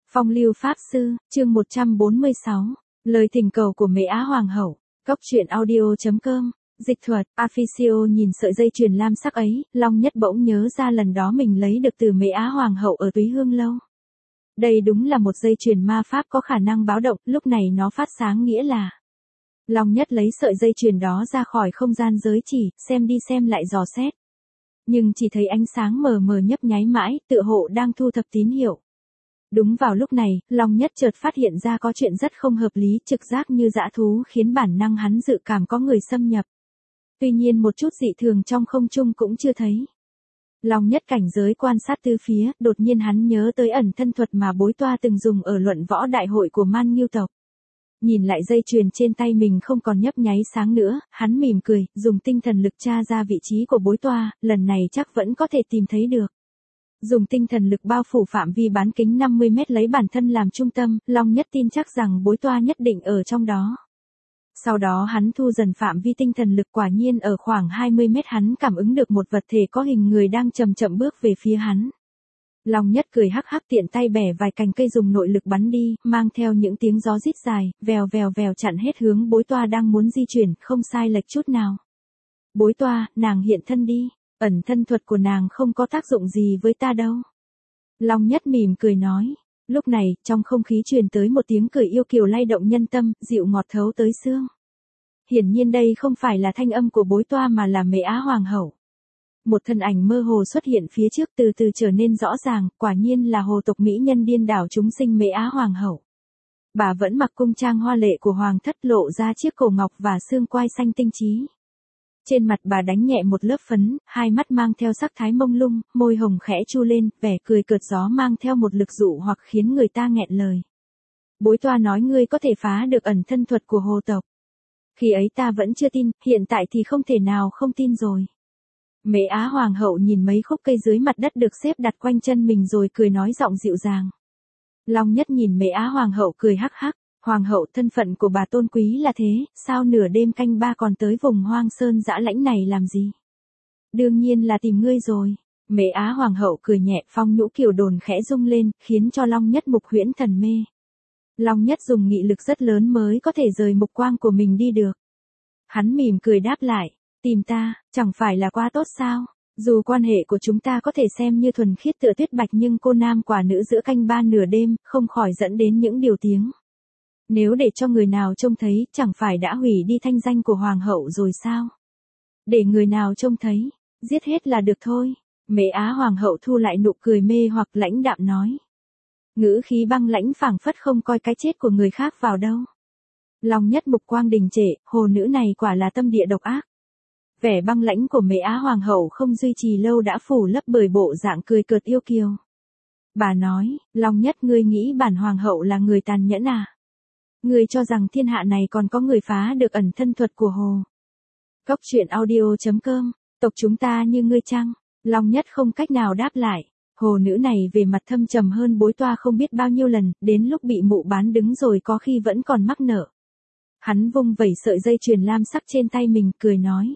Phong lưu Pháp Sư, chương 146, lời thỉnh cầu của Mễ Á Hoàng hậu, Cốc truyện audio.com, dịch thuật, Officio nhìn sợi dây chuyền lam sắc ấy, Long Nhất bỗng nhớ ra lần đó mình lấy được từ Mễ Á Hoàng hậu ở Túy Hương Lâu. Đây đúng là một dây chuyền ma pháp có khả năng báo động, lúc này nó phát sáng nghĩa là. Long Nhất lấy sợi dây chuyền đó ra khỏi không gian giới chỉ, xem đi xem lại dò xét. Nhưng chỉ thấy ánh sáng mờ mờ nhấp nháy mãi, tựa hộ đang thu thập tín hiệu. Đúng vào lúc này, Long Nhất chợt phát hiện ra có chuyện rất không hợp lý, trực giác như dã thú khiến bản năng hắn dự cảm có người xâm nhập. Tuy nhiên một chút dị thường trong không trung cũng chưa thấy. Long Nhất cảnh giới quan sát tứ phía, đột nhiên hắn nhớ tới ẩn thân thuật mà Bối Toa từng dùng ở luận võ đại hội của Man Ngưu tộc. Nhìn lại dây chuyền trên tay mình không còn nhấp nháy sáng nữa, hắn mỉm cười, dùng tinh thần lực tra ra vị trí của Bối Toa, lần này chắc vẫn có thể tìm thấy được. Dùng tinh thần lực bao phủ phạm vi bán kính 50 mét lấy bản thân làm trung tâm, Long Nhất tin chắc rằng Bối Toa nhất định ở trong đó. Sau đó hắn thu dần phạm vi tinh thần lực, quả nhiên ở khoảng 20 mét hắn cảm ứng được một vật thể có hình người đang chậm chậm bước về phía hắn. Long Nhất cười hắc hắc, tiện tay bẻ vài cành cây dùng nội lực bắn đi, mang theo những tiếng gió rít dài, vèo vèo vèo chặn hết hướng Bối Toa đang muốn di chuyển, không sai lệch chút nào. Bối Toa, nàng hiện thân đi. Ẩn thân thuật của nàng không có tác dụng gì với ta đâu. Long Nhất mỉm cười nói. Lúc này, trong không khí truyền tới một tiếng cười yêu kiều lay động nhân tâm, dịu ngọt thấu tới xương. Hiển nhiên đây không phải là thanh âm của Bối Toa mà là Mễ Á Hoàng hậu. Một thân ảnh mơ hồ xuất hiện phía trước, từ từ trở nên rõ ràng, quả nhiên là hồ tộc mỹ nhân điên đảo chúng sinh Mễ Á Hoàng hậu. Bà vẫn mặc cung trang hoa lệ của hoàng thất, lộ ra chiếc cổ ngọc và xương quai xanh tinh trí. Trên mặt bà đánh nhẹ một lớp phấn, hai mắt mang theo sắc thái mông lung, môi hồng khẽ chu lên, vẻ cười cợt gió mang theo một lực dụ hoặc khiến người ta nghẹn lời. Bối Toa nói ngươi có thể phá được ẩn thân thuật của hồ tộc. Khi ấy ta vẫn chưa tin, hiện tại thì không thể nào không tin rồi. Mễ Á Hoàng hậu nhìn mấy khúc cây dưới mặt đất được xếp đặt quanh chân mình rồi cười nói giọng dịu dàng. Long Nhất nhìn Mễ Á Hoàng hậu cười hắc hắc. Hoàng hậu, thân phận của bà tôn quý là thế, sao nửa đêm canh ba còn tới vùng hoang sơn dã lãnh này làm gì? Đương nhiên là tìm ngươi rồi. Mễ Á Hoàng hậu cười nhẹ, phong nhũ kiều đồn khẽ rung lên, khiến cho Long Nhất mục huyễn thần mê. Long Nhất dùng nghị lực rất lớn mới có thể rời mục quang của mình đi được. Hắn mỉm cười đáp lại, tìm ta, chẳng phải là quá tốt sao? Dù quan hệ của chúng ta có thể xem như thuần khiết tựa tuyết bạch nhưng cô nam quả nữ giữa canh ba nửa đêm, không khỏi dẫn đến những điều tiếng. Nếu để cho người nào trông thấy, chẳng phải đã hủy đi thanh danh của hoàng hậu rồi sao? Để người nào trông thấy, giết hết là được thôi. Mễ Á Hoàng hậu thu lại nụ cười mê hoặc lãnh đạm nói. Ngữ khí băng lãnh phảng phất không coi cái chết của người khác vào đâu. Long Nhất mục quang đình trệ, hồ nữ này quả là tâm địa độc ác. Vẻ băng lãnh của Mễ Á Hoàng hậu không duy trì lâu đã phủ lấp bởi bộ dạng cười cợt yêu kiều. Bà nói, Long Nhất, ngươi nghĩ bản hoàng hậu là người tàn nhẫn à? Ngươi cho rằng thiên hạ này còn có người phá được ẩn thân thuật của hồ. Cốc truyện audio.com, tộc chúng ta như ngươi chăng? Long Nhất không cách nào đáp lại. Hồ nữ này về mặt thâm trầm hơn Bối Toa không biết bao nhiêu lần, đến lúc bị mụ bán đứng rồi có khi vẫn còn mắc nợ. Hắn vung vẩy sợi dây chuyền lam sắc trên tay mình, cười nói.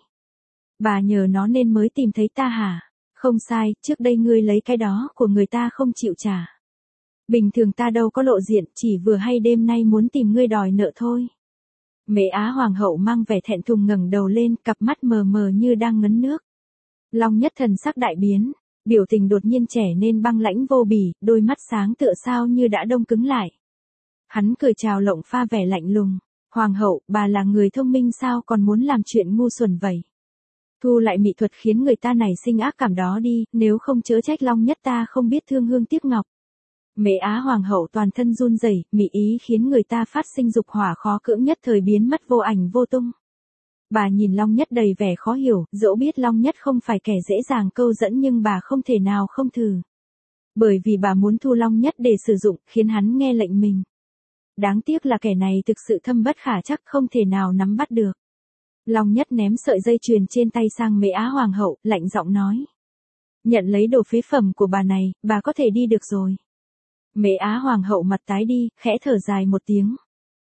Bà nhờ nó nên mới tìm thấy ta hả? Không sai, trước đây ngươi lấy cái đó của người ta không chịu trả. Bình thường ta đâu có lộ diện, chỉ vừa hay đêm nay muốn tìm ngươi đòi nợ thôi. Mễ Á Hoàng hậu mang vẻ thẹn thùng ngẩng đầu lên, cặp mắt mờ mờ như đang ngấn nước. Long Nhất thần sắc đại biến, biểu tình đột nhiên trẻ nên băng lãnh vô bỉ, đôi mắt sáng tựa sao như đã đông cứng lại. Hắn cười chào lộng pha vẻ lạnh lùng. Hoàng hậu, bà là người thông minh sao còn muốn làm chuyện ngu xuẩn vậy? Thu lại mỹ thuật khiến người ta nảy sinh ác cảm đó đi, nếu không chớ trách Long Nhất ta không biết thương hương tiếc ngọc. Mễ Á Hoàng hậu toàn thân run rẩy, mỹ ý khiến người ta phát sinh dục hỏa khó cưỡng nhất thời biến mất vô ảnh vô tung. Bà nhìn Long Nhất đầy vẻ khó hiểu, dẫu biết Long Nhất không phải kẻ dễ dàng câu dẫn nhưng bà không thể nào không thử. Bởi vì bà muốn thu Long Nhất để sử dụng, khiến hắn nghe lệnh mình. Đáng tiếc là kẻ này thực sự thâm bất khả trắc, không thể nào nắm bắt được. Long Nhất ném sợi dây chuyền trên tay sang Mễ Á Hoàng hậu, lạnh giọng nói. Nhận lấy đồ phế phẩm của bà này, bà có thể đi được rồi. Mễ Á Hoàng hậu mặt tái đi, khẽ thở dài một tiếng.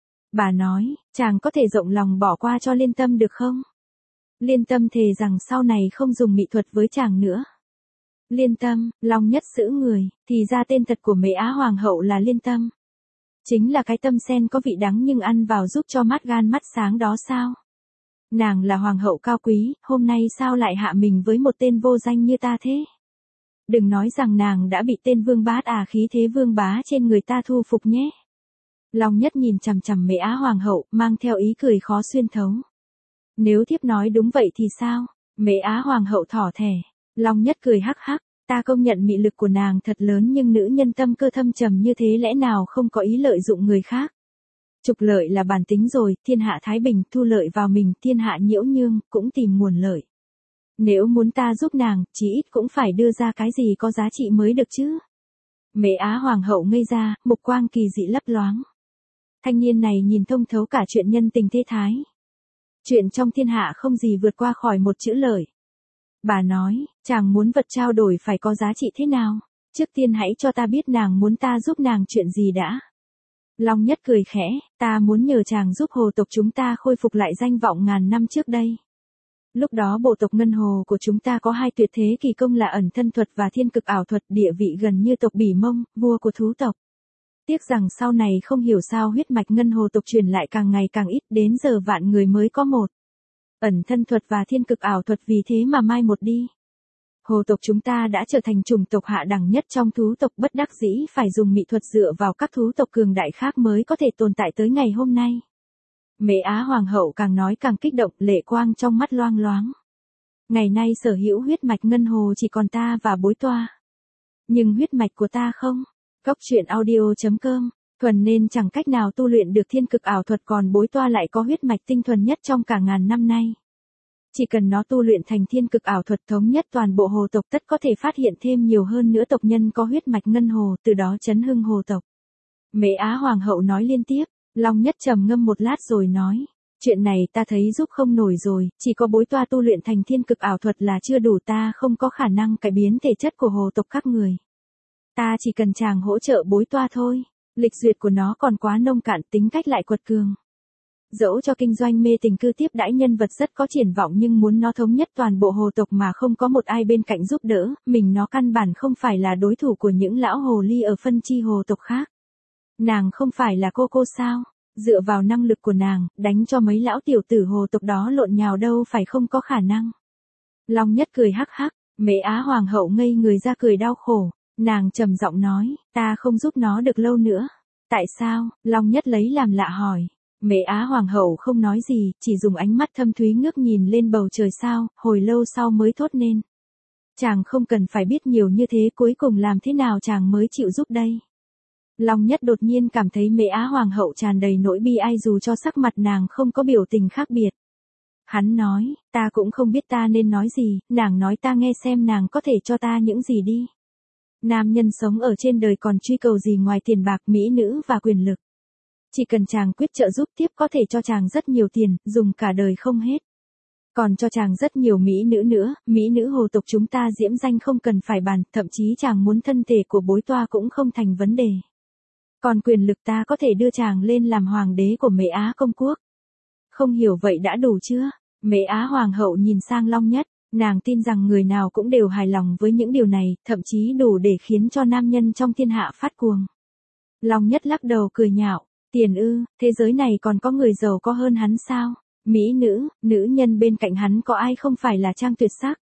Bà nói, chàng có thể rộng lòng bỏ qua cho Liên Tâm được không? Liên Tâm thề rằng sau này không dùng mỹ thuật với chàng nữa. Liên Tâm, Long Nhất sững người, thì ra tên thật của Mễ Á Hoàng hậu là Liên Tâm. Chính là cái tâm sen có vị đắng nhưng ăn vào giúp cho mắt gan mắt sáng đó sao? Nàng là hoàng hậu cao quý, hôm nay sao lại hạ mình với một tên vô danh như ta thế? Đừng nói rằng nàng đã bị tên Vương Bá khí thế Vương Bá trên người ta thu phục nhé. Long Nhất nhìn chằm chằm Mễ Á Hoàng hậu, mang theo ý cười khó xuyên thấu. Nếu thiếp nói đúng vậy thì sao? Mễ Á Hoàng hậu thỏ thẻ. Long Nhất cười hắc hắc, ta công nhận mị lực của nàng thật lớn nhưng nữ nhân tâm cơ thâm trầm như thế lẽ nào không có ý lợi dụng người khác. Trục lợi là bản tính rồi, thiên hạ thái bình, thu lợi vào mình, thiên hạ nhiễu nhương, cũng tìm nguồn lợi. Nếu muốn ta giúp nàng, chí ít cũng phải đưa ra cái gì có giá trị mới được chứ. Mễ Á Hoàng hậu ngây ra, mục quang kỳ dị lấp loáng. Thanh niên này nhìn thông thấu cả chuyện nhân tình thế thái. Chuyện trong thiên hạ không gì vượt qua khỏi một chữ lợi. Bà nói, chàng muốn vật trao đổi phải có giá trị thế nào? Trước tiên hãy cho ta biết nàng muốn ta giúp nàng chuyện gì đã. Long Nhất cười khẽ, ta muốn nhờ chàng giúp hồ tộc chúng ta khôi phục lại danh vọng ngàn năm trước đây. Lúc đó bộ tộc Ngân Hồ của chúng ta có hai tuyệt thế kỳ công là ẩn thân thuật và thiên cực ảo thuật, địa vị gần như tộc Bỉ Mông, vua của thú tộc. Tiếc rằng sau này không hiểu sao huyết mạch Ngân Hồ tộc truyền lại càng ngày càng ít, đến giờ vạn người mới có một. Ẩn thân thuật và thiên cực ảo thuật vì thế mà mai một đi. Hồ tộc chúng ta đã trở thành chủng tộc hạ đẳng nhất trong thú tộc, bất đắc dĩ phải dùng mỹ thuật dựa vào các thú tộc cường đại khác mới có thể tồn tại tới ngày hôm nay. Mễ Á Hoàng hậu càng nói càng kích động, lệ quang trong mắt loang loáng. Ngày nay sở hữu huyết mạch Ngân Hồ chỉ còn ta và Bối Toa. Nhưng huyết mạch của ta không. Cóc truyện audio.com, thuần nên chẳng cách nào tu luyện được thiên cực ảo thuật, còn Bối Toa lại có huyết mạch tinh thuần nhất trong cả ngàn năm nay. Chỉ cần nó tu luyện thành thiên cực ảo thuật thống nhất toàn bộ hồ tộc, tất có thể phát hiện thêm nhiều hơn nữa tộc nhân có huyết mạch Ngân Hồ, từ đó chấn hưng hồ tộc. Mễ Á Hoàng hậu nói liên tiếp. Long Nhất trầm ngâm một lát rồi nói, chuyện này ta thấy giúp không nổi rồi, chỉ có Bối Toa tu luyện thành thiên cực ảo thuật là chưa đủ, ta không có khả năng cải biến thể chất của hồ tộc các người. Ta chỉ cần chàng hỗ trợ Bối Toa thôi, lịch duyệt của nó còn quá nông cạn, tính cách lại quật cường. Dẫu cho kinh doanh mê tình cư tiếp đãi nhân vật rất có triển vọng nhưng muốn nó thống nhất toàn bộ hồ tộc mà không có một ai bên cạnh giúp đỡ, mình nó căn bản không phải là đối thủ của những lão hồ ly ở phân chi hồ tộc khác. Nàng không phải là cô sao? Dựa vào năng lực của nàng, đánh cho mấy lão tiểu tử hồ tộc đó lộn nhào đâu phải không có khả năng. Long Nhất cười hắc hắc, Mễ Á Hoàng hậu ngây người ra cười đau khổ. Nàng trầm giọng nói, ta không giúp nó được lâu nữa. Tại sao? Long Nhất lấy làm lạ hỏi. Mễ Á Hoàng hậu không nói gì, chỉ dùng ánh mắt thâm thúy ngước nhìn lên bầu trời sao, hồi lâu sau mới thốt nên. Chàng không cần phải biết nhiều như thế, cuối cùng làm thế nào chàng mới chịu giúp đây? Long Nhất đột nhiên cảm thấy Mễ Á Hoàng hậu tràn đầy nỗi bi ai dù cho sắc mặt nàng không có biểu tình khác biệt. Hắn nói, ta cũng không biết ta nên nói gì, nàng nói ta nghe xem nàng có thể cho ta những gì đi. Nam nhân sống ở trên đời còn truy cầu gì ngoài tiền bạc, mỹ nữ và quyền lực. Chỉ cần chàng quyết trợ giúp tiếp có thể cho chàng rất nhiều tiền, dùng cả đời không hết. Còn cho chàng rất nhiều mỹ nữ nữa, mỹ nữ hồ tộc chúng ta diễm danh không cần phải bàn, thậm chí chàng muốn thân thể của Bối Toa cũng không thành vấn đề. Còn quyền lực ta có thể đưa chàng lên làm hoàng đế của Mễ Á công quốc. Không hiểu vậy đã đủ chưa? Mễ Á Hoàng hậu nhìn sang Long Nhất, nàng tin rằng người nào cũng đều hài lòng với những điều này, thậm chí đủ để khiến cho nam nhân trong thiên hạ phát cuồng. Long Nhất lắc đầu cười nhạo, tiền ư, thế giới này còn có người giàu có hơn hắn sao? Mỹ nữ, nữ nhân bên cạnh hắn có ai không phải là trang tuyệt sắc?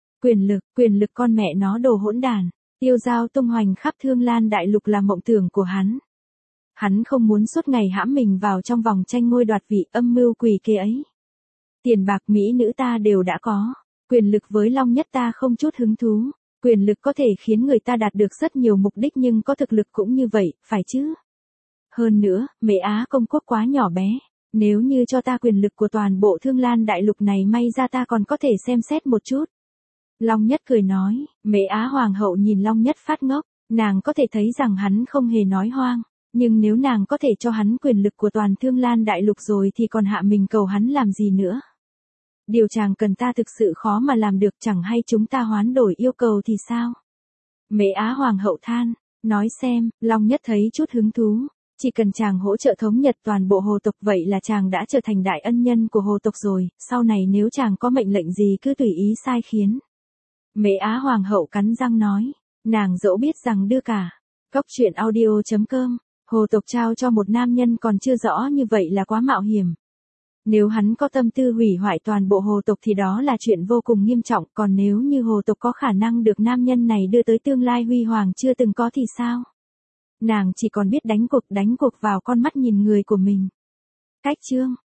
Quyền lực con mẹ nó đồ hỗn đản. Tiêu dao tung hoành khắp Thương Lan đại lục là mộng tưởng của hắn. Hắn không muốn suốt ngày hãm mình vào trong vòng tranh ngôi đoạt vị âm mưu quỷ kế ấy. Tiền bạc mỹ nữ ta đều đã có. Quyền lực với Long Nhất ta không chút hứng thú. Quyền lực có thể khiến người ta đạt được rất nhiều mục đích nhưng có thực lực cũng như vậy, phải chứ? Hơn nữa, Mễ Á công quốc quá nhỏ bé. Nếu như cho ta quyền lực của toàn bộ Thương Lan đại lục này may ra ta còn có thể xem xét một chút. Long Nhất cười nói, Mễ Á Hoàng hậu nhìn Long Nhất phát ngốc, nàng có thể thấy rằng hắn không hề nói hoang, nhưng nếu nàng có thể cho hắn quyền lực của toàn Thương Lan đại lục rồi thì còn hạ mình cầu hắn làm gì nữa. Điều chàng cần ta thực sự khó mà làm được, chẳng hay chúng ta hoán đổi yêu cầu thì sao? Mễ Á Hoàng hậu than, nói xem, Long Nhất thấy chút hứng thú, chỉ cần chàng hỗ trợ thống nhất toàn bộ hồ tộc vậy là chàng đã trở thành đại ân nhân của hồ tộc rồi, sau này nếu chàng có mệnh lệnh gì cứ tùy ý sai khiến. Mễ Á Hoàng hậu cắn răng nói, nàng dẫu biết rằng đưa cả. Cốc truyện audio.com, hồ tộc trao cho một nam nhân còn chưa rõ như vậy là quá mạo hiểm. Nếu hắn có tâm tư hủy hoại toàn bộ hồ tộc thì đó là chuyện vô cùng nghiêm trọng, còn nếu như hồ tộc có khả năng được nam nhân này đưa tới tương lai huy hoàng chưa từng có thì sao? Nàng chỉ còn biết đánh cuộc vào con mắt nhìn người của mình. Cách chương